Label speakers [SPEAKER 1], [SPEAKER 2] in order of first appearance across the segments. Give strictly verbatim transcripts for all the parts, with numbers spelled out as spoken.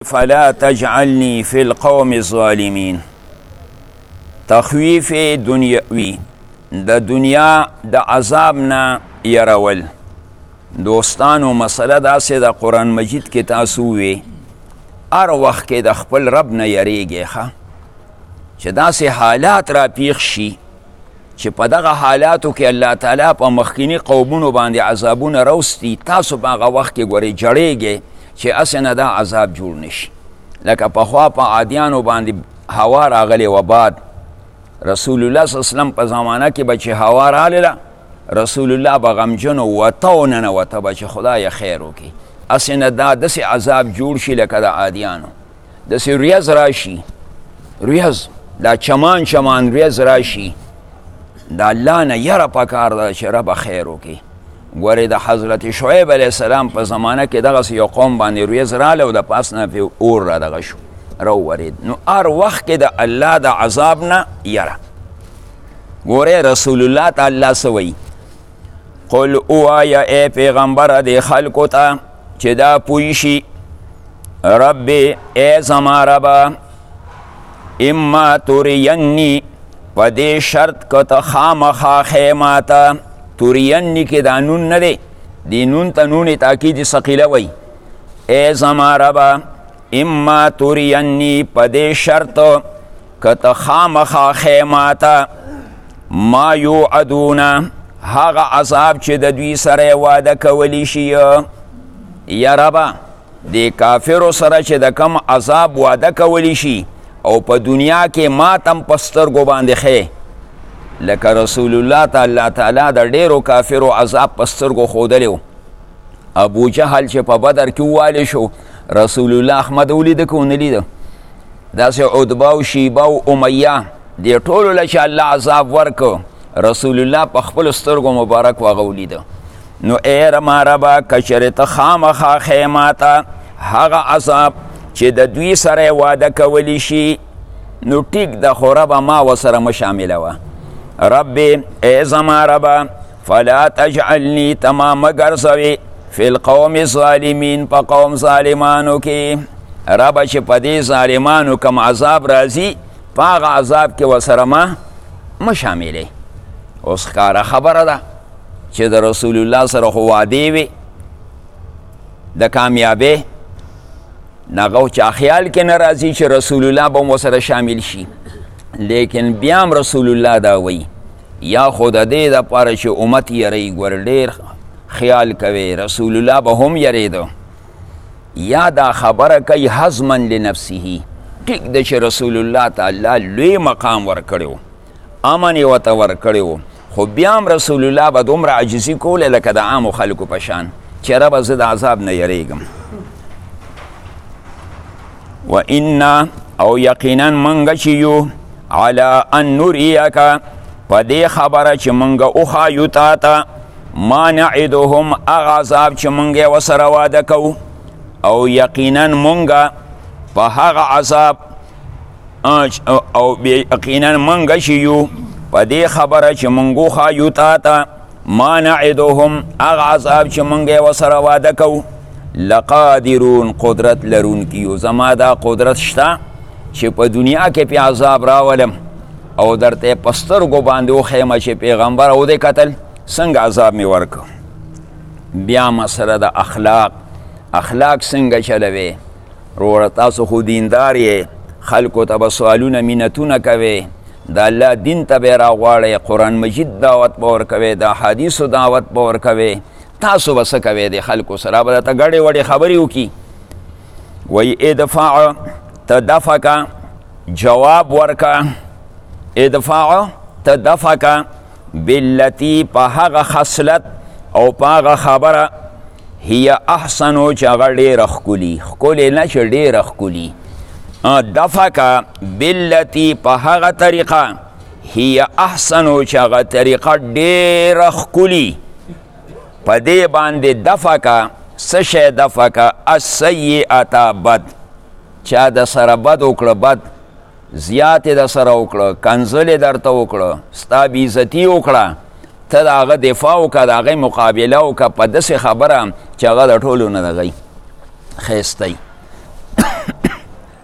[SPEAKER 1] فلا تجعلني في القوم الظالمين. تخویف دنیاوی د دنیا د عذاب نه يرول. دوستانو مسله داسې د قرآن مجید کې تاسو وی هر وخت کې د خپل رب نه یریږئ ښه چې داسې حالات را پیښ شي چې په دغه حالاتو کې الله تعالی په مخکینی قومونو باندې عذابونه راوستي، تاسو په هغه وخت کې ګورئ جړیږئ چې اسې نه دا عذاب جوړ نشي. لکه پخوا په عادیانو باندې هوا راغلی و باد، رسول الله صلی الله علیه وسلم په زمانه کې به چې هوا راغله رسول الله به غمجن وته او ننوته به چې خدای خیر وکړي، اسې نه دا داسې عذاب جوړ شي لکه د عادیانو، داسې ریاض راشي، ریاض دا چمان چمان ریاض راشي، د الله نه یره پکار ده چې ربه خیر وکړي. ګورې د حضرت شعیب علیه السلام په زمانه کې دغسې یو قوم باندې ریاض راغله او د پاس نه پې اور را دغه شو راوورېد. نو هر وخت کې د الله د عذاب نه یره. ګورې رسول الله ته الله څه وایي؟ قل اوایه ای پیغمبره دې خلکو ته چې دا پوه شي، ربې ای زما ربه، اما توریني په دې شرط که ته خامخا ښې ماته، توریني کې دا نون نه دی، دې نون ته نون تاکید ثقیله وایي. ای زما ربه اما توریني په دې شرط که ته خامخا ښې ماته ما یوعدونه هغه عذاب چې د دوی سره واده کولی شي. یا ربه د کافرو سره چې د کم عذاب واده کولی شي او په دنیا کې ماتم په سترګو باندې ښې، لکه رسول الله ته الله تعالی د ډیرو کافرو عذاب په سترګو ښودلی و. ابو جهل چې په بدر کې ووالی شو، رسول الله احمد ولیده که ونه لیده؟ داسې عتبه او شیبه او امیه دې ټولو له چې الله عذاب ورکو، رسول الله په خپل سترګو مبارک هغه ولیده. نو ای رما ربه که چېرې ته خامخا ښې ماته هغه عذاب چې د دوی سره واده کولی شي، نو ټیک ده، خو ربه ما ورسره مه شاملوه. ربې ای زما ربه فلا تجعلني ته ما مه ګرځوې فی القوم الظالمین په قوم ظالمانو کې. ربه چې په دې ظالمانو کم عذاب راځي په هغه عذاب کې ورسره ما مه شاملې. اوس ښکاره خبره ده چې د رسول الله سره خو وعدې وې د کامیابۍ، نغه چا خیال کې نه راځي چې رسول الله به مو سره شامل شي، لیکن بیا هم رسول الله دا وایي یا خو د دې دپاره چې امت یری، ګور ډېر خیال کوي رسول الله به هم یریده، یا دا خبره کوي حزما لنفسه. ټیک ده چې رسول الله ته الله لوی مقام ورکړی و، امن یې ورته ورکړی و، خو بیا هم رسول الله به دومره عاجزي کوله لکه د عامو خلکو په شان چې ربه زه د عذاب نه یریږم. و انا او یقینا منګه چې یو علی ان نریک په دې خبره چې منګه وښایو تا ته ما نعدهم هغه عذاب چې منګ یې ورسره واده کوو، او یقینا منګه په هغه عذاب او یقینا منګه چې یو په دې خبره چې منګ وښایو تا ته ما نعدهم هغه عذاب چې منګ یې ورسره واده کوو لقادرون قدرت لرونکي یو. زما دا قدرت شته چې په دنیا کې پې عذاب راولم او درته یې په سترګو باندې وښیم چې پیغمبر او دې کتل څنګه عذاب مې ورکړ. بیا مسله د اخلاق، اخلاق څنګه چلوې؟ وروره تاسو خو دیندار یې، خلکو ته به سوالونه منتونه کوې، د الله دین ته به یې راغواړئ، قرآن مجید دعوت به ورکوې، د احادیثو دعوت به ورکوې، تاسو به څه کوئ د خلکو سره؟ به درته ګډې وډې خبرې وکړي. وایي ادفاع ته دفع که، جواب ورکه، ادفاع ته دفع که باللتی په هغه خصلت او په هغه خبره هي احسنو چې هغه ډېره ښکلي، ښکلې نه چې ډېره ښکلي. دفع که باللتی په هغه طریقه هي احسنو چې هغه طریقه ډېره ښکلي، په دې باندې دفع که څه شی دفع که السیئة بد، چا د سره بد وکړه، بد زیات د سره وکړه، کنځلې درته وکړه، ستا بېعزتي وکړه، ته د هغه دفاع وکړه، د هغې مقابله وکړه په داسې خبره چې هغه د ټولو نه دغی ښایسته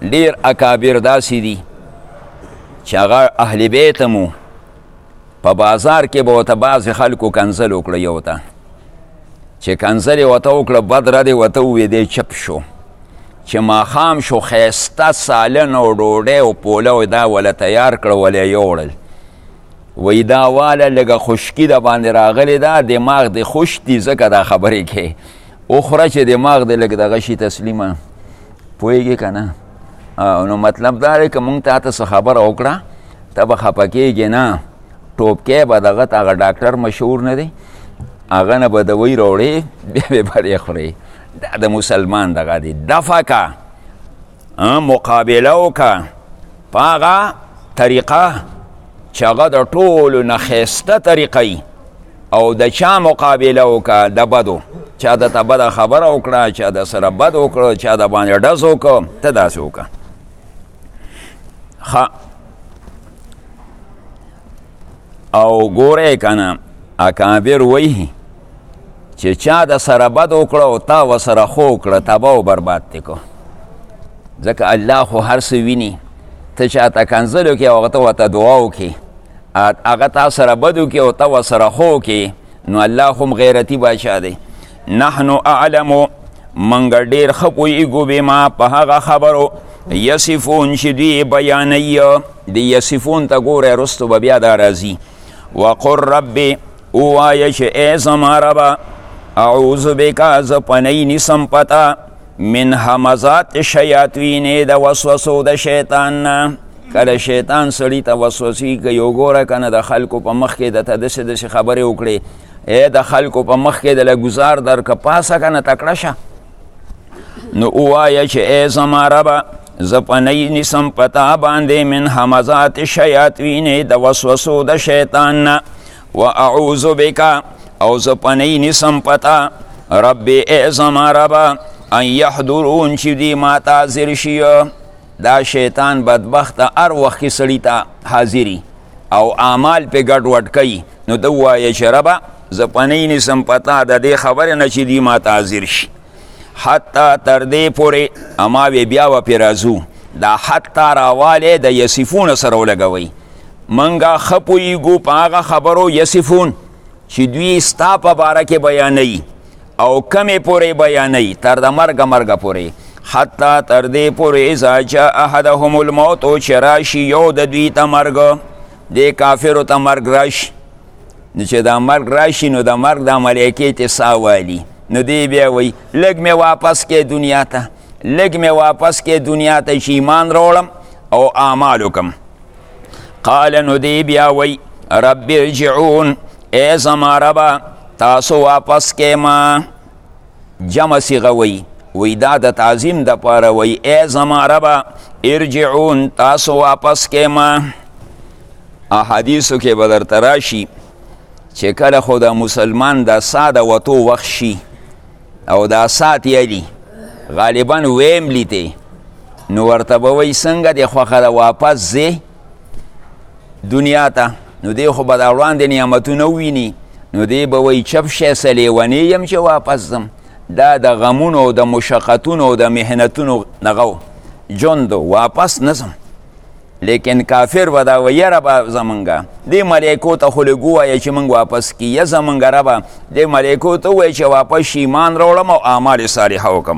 [SPEAKER 1] ډیر اکابر داسې دي چې هغه اهل بیت مو په بازار کې به ورته بعضې خلکو کنځل وکړه یو ته چې کنځل یې ورته وکړه بد رد یې ورته وویې دی چپ شو چې ماښام شو ښایسته سالن او ډوډۍ او پوله دا وله تیار کړه وله یې یوړل وی دا واله لږه خشکي د باندې راغلې ده دماغ دې خوش دي ځکه دا خبرې کې وخوره چې دماغ دې لږ دغه شي تسلیمه پوهېږې که نه نو مطلب دا دی که مونږ تا ته څه خبره وکړه ته به خفه کېږې نه ټوپکی به دغه ته هغه ډاکټر مشهور نه دی هغه نه به دوی راوړې بیا به برې خورې دا د مسلمان دغه دی دفع که مقابله وکړه په هغه طریقه چې هغه د ټولو نه ښایسته طریقه او د چا مقابله وکړه د بدو چا د ته بده خبره وکړه چا د سره بد وکړه چا د باندې ډز وکړه ته داسې وکړه ښه او ګورئ که نه اکابر وایي چې چا د سره بد وکړه او تا ورسره ښه وکړه تباه او برباد دی کو ځکه الله خو هر څه ویني ته چاته کنځل وکړې او هغه ته ورته دعا وکړې هغه تا سره بد وکړي او ته ورسره ښه وکړې نو الله هم غیرتي بادشاه دی نحنو اعلمو منګه ډېر ښه پوهېږو بما په هغه خبرو یصفون چې دوی بیانوي د یصفون ته ګوره رستو به بیا دا راځي وقل ربې ووایه چې ای زما ربه اعوذ بکه زه پنۍ نیسم پته من همزات شیاطین د وسوسو د شیطان نه کله شیطان سړي ته وسوسې کوي وګوره که نه د خلکو په مخ کې درته داسې داسې خبرې وکړې ای د خلکو په مخ کې دله ګزار درکه پاسه که نه تکړه شه نو ووایه چې ای زما ربه زه پنۍ نیسم پته باندې من همزات شیاطین د وسوسو د شیطان نه و اعوذ بکه او زه پنۍ نیسم پته ربې ای زما ربه ان یحضرون چې دوی ما ته حاضر شي دا شیطان بدبخت هر وخت کې سړي ته حاضري او اعمال پې ګډوډ کوي نو ده ووایه چې ربه زه پنۍ نیسم پته د دې خبرې نه چې دوی ما ته حاضر شي حتی تر دې پورې اما وی بیا و پې راځو دا حتی راوالی د یصفون سره ولګوئ منګه ښه پوهېږو په هغه خبرو یصفون چې دوی ستا په باره کې بیانوي او کمې پورې بیانوي تر د مرګه مرګه پورې حتی تر دې پورې اذا جاء احدهم الموت چې راشي یو د دوی ته مرګ دې کافرو ته مرګ راشي نو چې دا مرګ راشي نو د مرګ دا ملایکې ته ساه والي نو دی بیا وی لږ مې واپس کې دنیا ته لږ مې واپس کې دنیا ته چې ایمان راوړم او اعمال وکړم قال نو دی بیا وی رب ارجعون ای زما ربه تاسو واپس کې ما جمع صیغه وی وی دا د تعظیم دپاره وی ای زما ربه ارجعون تاسو واپس کې ما احادیثو کې به درته راشي چې کله خو د مسلمان د سا د وتو وخت شي او دا سات یلی غالبا ویم لیته نو ورته به وایي څنګه د خوښه ده واپس ځې دنیا ته نو دی خو به د وړاندې نعمتونه وویني نو دی به وایي چپ شی څه لیونی یم چې واپس ځم دا د غمونو او د مشقتونو او د محنتونو دغه ژوند واپس نه ځم لیکن کافر به دا وی ربه زمونږه دې ملیکو ته خو لږ ووایه چې موږ واپس کیه زمونږه ربه دې ملیکو ته ووایه چې واپس شي ایمان راوړم او اعمال صالحه وکړم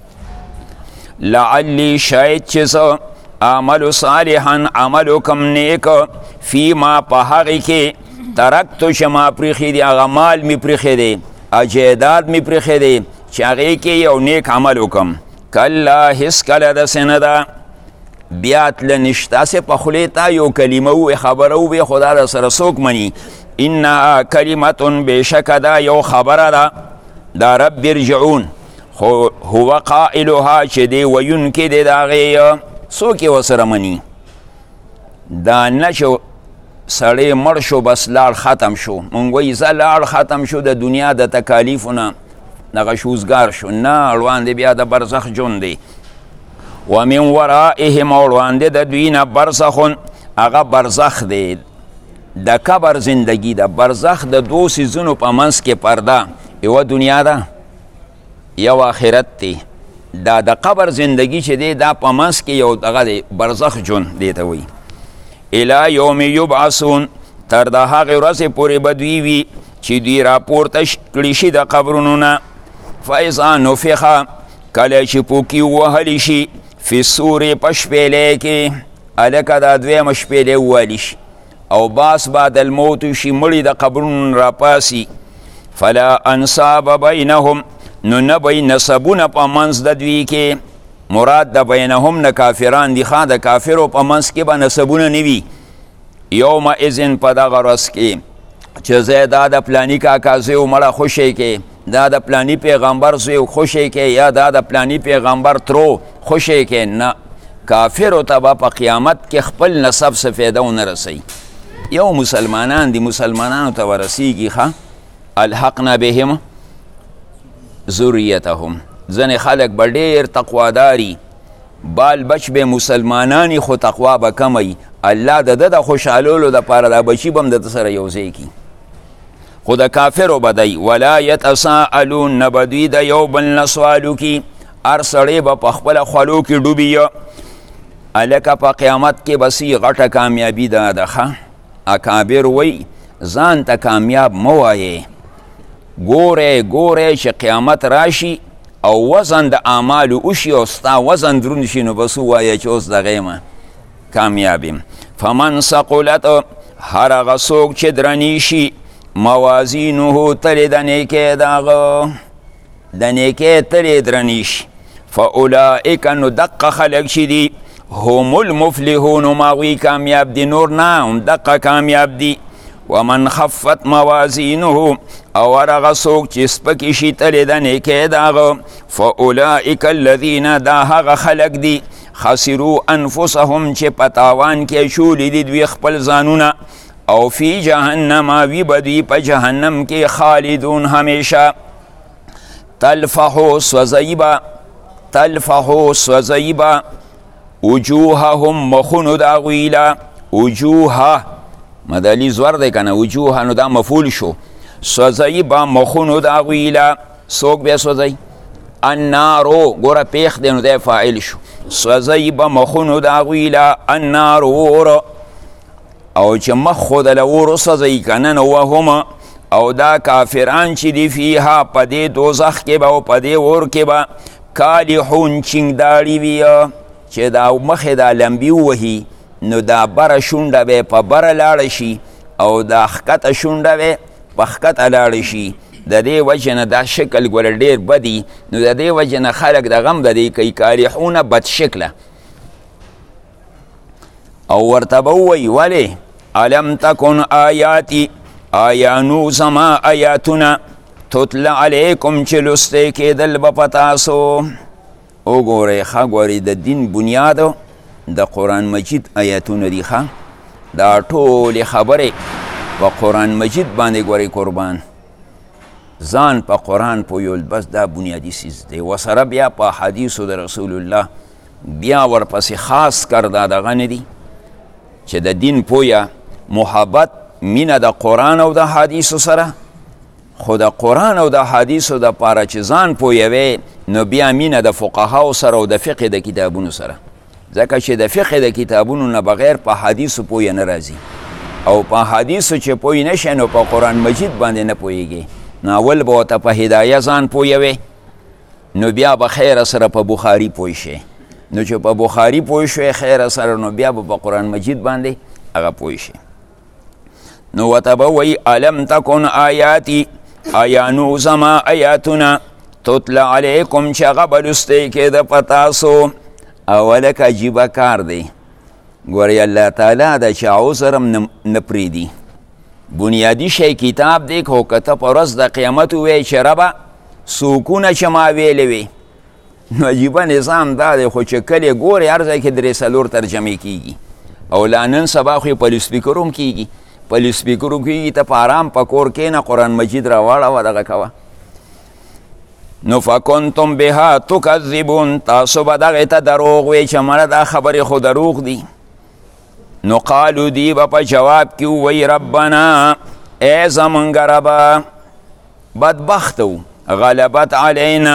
[SPEAKER 1] لعلی شاید چې زه عمل صالحا عمل وکړم نیک فیما په هغې کې ترکتو چې ما پرېښي دي هغه مال مې پرېښی دی جایداد مې پرېښی دی چې هغې کې یو نیک عمل وکړم کله هېڅ کله داسې نه ده بیا تله نشته هسې په خولې ته یو کلمه ووایي خبره ووایي خو دا در سره څوک مني انها کلمتون بېشکه دا یو خبره ده دا رب ارجعون خو هو قائلها چې دی ویونکې دی د هغې څوک یې ورسره مني دا نه چې سړی مړ شو بس لاړ ختم شو مونږ وایي زه لاړ ختم شو د دنیا د تکالیفو نه دغه شوزګار شو نه وړاندې بیا د برزخ ژوند دی ومن ورائهم او وړاندې د دوی نه برزخون هغه برزخ دی د قبر زندگی ده برزخ د دو څیزونو په منځ کې پرده یوه دنیا ده یو آخرت دی دا د قبر زندگی چې دی دا په منځ کې یو دغه دی برزخ ژوند دی ته وایي الی یوم یبعثون تر د هغې ورځې پورې به دوی وي چې دوی راپورته کړي شي د قبرونو نه فاذا نفخه کله چې پوکي ووهلی شي فی الصورې په شپېلۍ کې هلکه دا دویمه شپېلۍ ووهلی شي او باس بعد الموت شي مړي د قبرونو راپاسي فلا انصاب بینهم نو نه به نسبونه په منځ د دوی کې مراد د بینهم نه کافران دي ښه د کافرو په منځ کې به نسبونه نه وي یوم اذن په دغه ورځ کې چې زه دا د پلاني کاکا زوی و مړه خوشی کې دا د پلاني پیغمبر زوی خوشی کې یا دا د پلاني پیغمبر ترو خوشی کې نه کافرو ته به په قیامت کې خپل نسب څه فایده ونه رسوي یو مسلمانان دي مسلمانانو ته ورسیږي ښه الحقنا بهم ذریتهم ځنې خلک به ډېر تقواداري بال بچ به مسلمانانی خو تقوا به کمی الله د ده د خوشحالولو دپاره دا بچي به هم د ده سره یو ځای کي خو د کافرو به دی ولا یتساءلون نه به دوی د یو بل نه سوالو کي هر سړی به په خپله خولو کې ډوبي هلکه په قیامت کې به سی غټه کامیابي ده ده ښه اکابر وی ځان ته کامیاب مه وایې ګورې ګورې چې قیامت راشي او وزن د اعمالو وشي او ستا وزن دروند شي نو بس ووایه چې اوس دغه یم کامیاب یم فمن ثقلت هر هغه څوک چې درنی شي موازینه تلې د نیکۍ د هغه د نیکۍ تلې درنی شي فاولئک نو دقه خلک چې دي هم المفلحون هم هغوی کامیاب دي نور نه هم دقه کامیاب دي ومن خفت موازینه او هر هغه څوک چې سپکې شي تلې د نیکۍ د هغه فاولئک الذین دا هغه خلک دي خسرو انفسهم چې په تاوان کې شولی دي دوی خپل ځانونه او فی جهنم وی به دوی په جهنم کې خالدون همیشه تلفحو سوځیبه تلفحو سوځیبه وجوههم مخونو د هغوی له وجوه مدلی زور دی که نه وجوه نو دا مفعول شو سوځی به مخونو د هغوی له څوک بیا سوځی النارو ګوره پیښ دی نو دی فاعل شو سوځی به مخونو د هغوی له النار اور او چې مخ خو د له اور وسوځی که نه نو وهم او دا کافران چې دي فیها په دې دوزخ کې به او په دې اور کې به کالحون چینګداړي وي چې دا مخې دا لمبي ووهي نو دا بره شونډه به په بره لاړه شي او دا ښکته شونډه به په ښکته لاړه شي د دې وجې نه دا شکل ګوره ډېر بدي نو د دې وجې نه خلک دغه هم د دې کوي کالحونه بد شکله او ورته به ووایي ولې الم تکن آیاتی آیا نو زما آیاتونه تتله علیکم چې لستی کېدل به په تاسو وګورئ ښه ګورئ د دین بنیاد د قرآن مجید آیاتونه دي ښه دا ټولې خبرې په قرآن مجید باندې ګورئ قربان ځان په قرآن پویول بس دا بنیادی سیز دی وسره بیا په حدیثو د رسول الله بیا ورپسې خاص کر دا دغه نه دي چې د دین پویه محبت مینه د قرآن او د حدیثو سره خو د قرآن او د حدیثو دپاره چې ځان پویوې نو بیا مینه د فقهاو سره او د فقه د کتابونو سره ځکه چې د فقه د کتابونو نه بغیر په حدیثو پویه نه راځي او په حدیثو چې پوی نشئ نو په قرآن مجید باندې نه پویږي نو اول به ورته په هدایه ځان پویوې نو بیا به خیر سره په بخاري پوی شئ نو چې په بخاري پوی شوې خیر سره نو بیا به په قرآن مجید باندې هغه پوی شئ نو ورته به وایي الم تکن آیاتی آیا نو زما آیاتونه تتله علیکم چې هغه به لستی کېده په تاسو اولک عجیبه کار دی ګورئ الله تعالی د چا عذر هم نه پرېږدي بنیادي شی کتاب دی خو که ته په ورځ د قیامت ووایې چې ربه سوکونه چې ما ویلې وې نو عجیبه نظام دا دی خو چې کلې ګورې هر ځای کې درې څلور ترجمې کېږي او لا نن سبا خو یې په لسپیکرو هم کېږي په لسپیکرو کېږي ته په آرام په کور کښېنه قرآن مجید راواړوه دغه کوه نو فکنتم بها تکذبون تاسو به دغې ته دروغ وی چې مړه دا خبرې خو دروغ دي نو قالو دی به په جواب کې ووایي ربنا ای زمونږ ربه بدبخت و غلبت علینا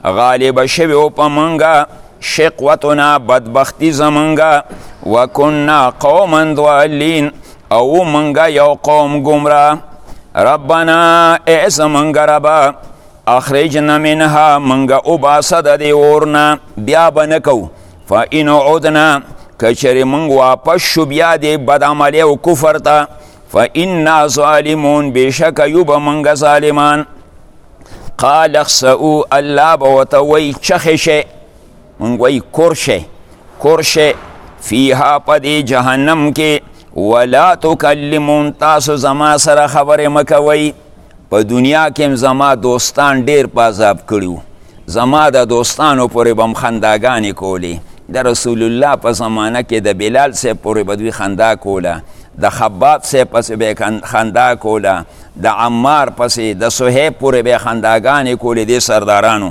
[SPEAKER 1] غالب شویو پا منگا شقوتنا بدبختی زمنگا وکننا قوما ضالین او منگا یو قوم گمرا ربنا اے زمنگا ربا اخرجنا منها منگا اباسد دی ورنا بیا بنکو فا این عدنا کچری منگ واپس شو بیا دی بدعملی و کفر تا فا انا ظالمون بیشک یوب منگ ظالمان قال اخسئو اللہ بوتوی چخشه منگوی کرشه کرشه فیها پدی جہنم کے ولا تکلمون تاسو زما سره خبر مکوی په دنیا کې زما دوستان ډیر پازاب کړیو زما د دوستانو پورې بم خنداګانې کولې د رسول الله په زمانه کې د بلال صاحب پورې به دوی خندا کوله د خباب صاحب پسې به خندا کوله د عمار پسې د صهیب پورې به خنداګانې کولې دې سردارانو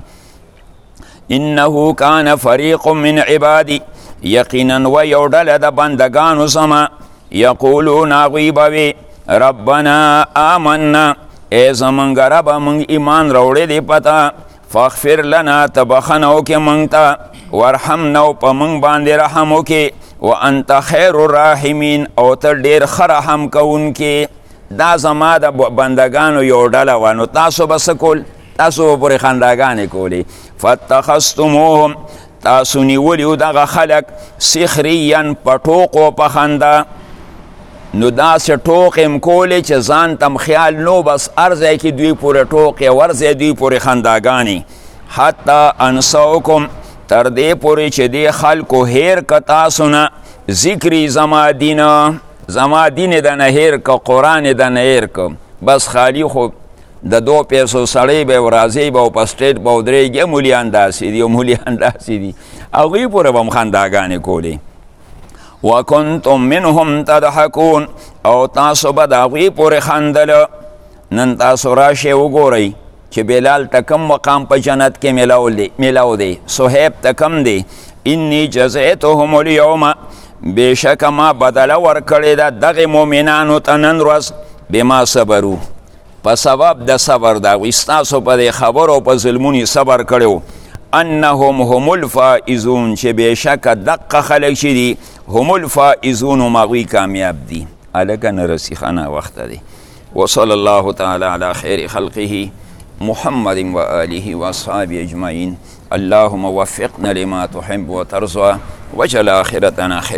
[SPEAKER 1] انه کان فریق من عبادی یقینا و یو ډله د بندگانو زما یقولون هغوی به وي ربنا آمنا ای زمونږ ربه موږ ایمان راوړی دی پته فاغفر لنا ته بخښنه وکړې موږ ته ورحمنا او په موږ باندې رحم وکړې وانت خیر الراحمین او ته ډېر ښه رحم کوونکې دا زما د بندگانو یو ډله وه نو تاسو به څه کول تاسو به پورې خنداګانې کولې فاتخذتموهم تاسو نیولیو دغه خلک سخریا په ټوقو په خندا نو داسې ټوق یم کولی چې ځان تم خیال نو بس هر ځای کې دوی پورې ټوقې ور ځای دوی پورې خنداګانې حتی انسوکم تر دې پورې چې دې خلکو هیر که تاسو نه ذکري زما دینه زما دین د نه هیر که قرآن د نه هیر که بس خالی خو د دو پیسو سړی به راځي به په سټیټ به ودرېږي مولیان داسې دي مولیان داسې دي هغوی پورې به م خنداګانې کولې وکنتم منهم تضحکون او تاسو به د هغوی پورې خندله نن تاسو راشئ وګورئ چې بلال ته کم مقام په جنت کې میلاو دی صهیب ته کم دی انی جزیتهم الیوم بېشکه ما بدله ورکړې ده دغې مؤمنانو ته نن ورځ بما صبرو په سبب د صبر د هغوی ستاسو په دې خبرو په ظلمونو صبر کړی انهم هم الفائزون چې بېشکه دقه خلک چې دي هم الفائزون هم هغوی کامیاب دي هلکه نه رسي ښه ناوخته دی وصلی الله تعالی علی خیر خلقه محمد وآله واصحابه اجمعین اللهم وفقنا لما تحب وترضى واجعل آخرتنا خير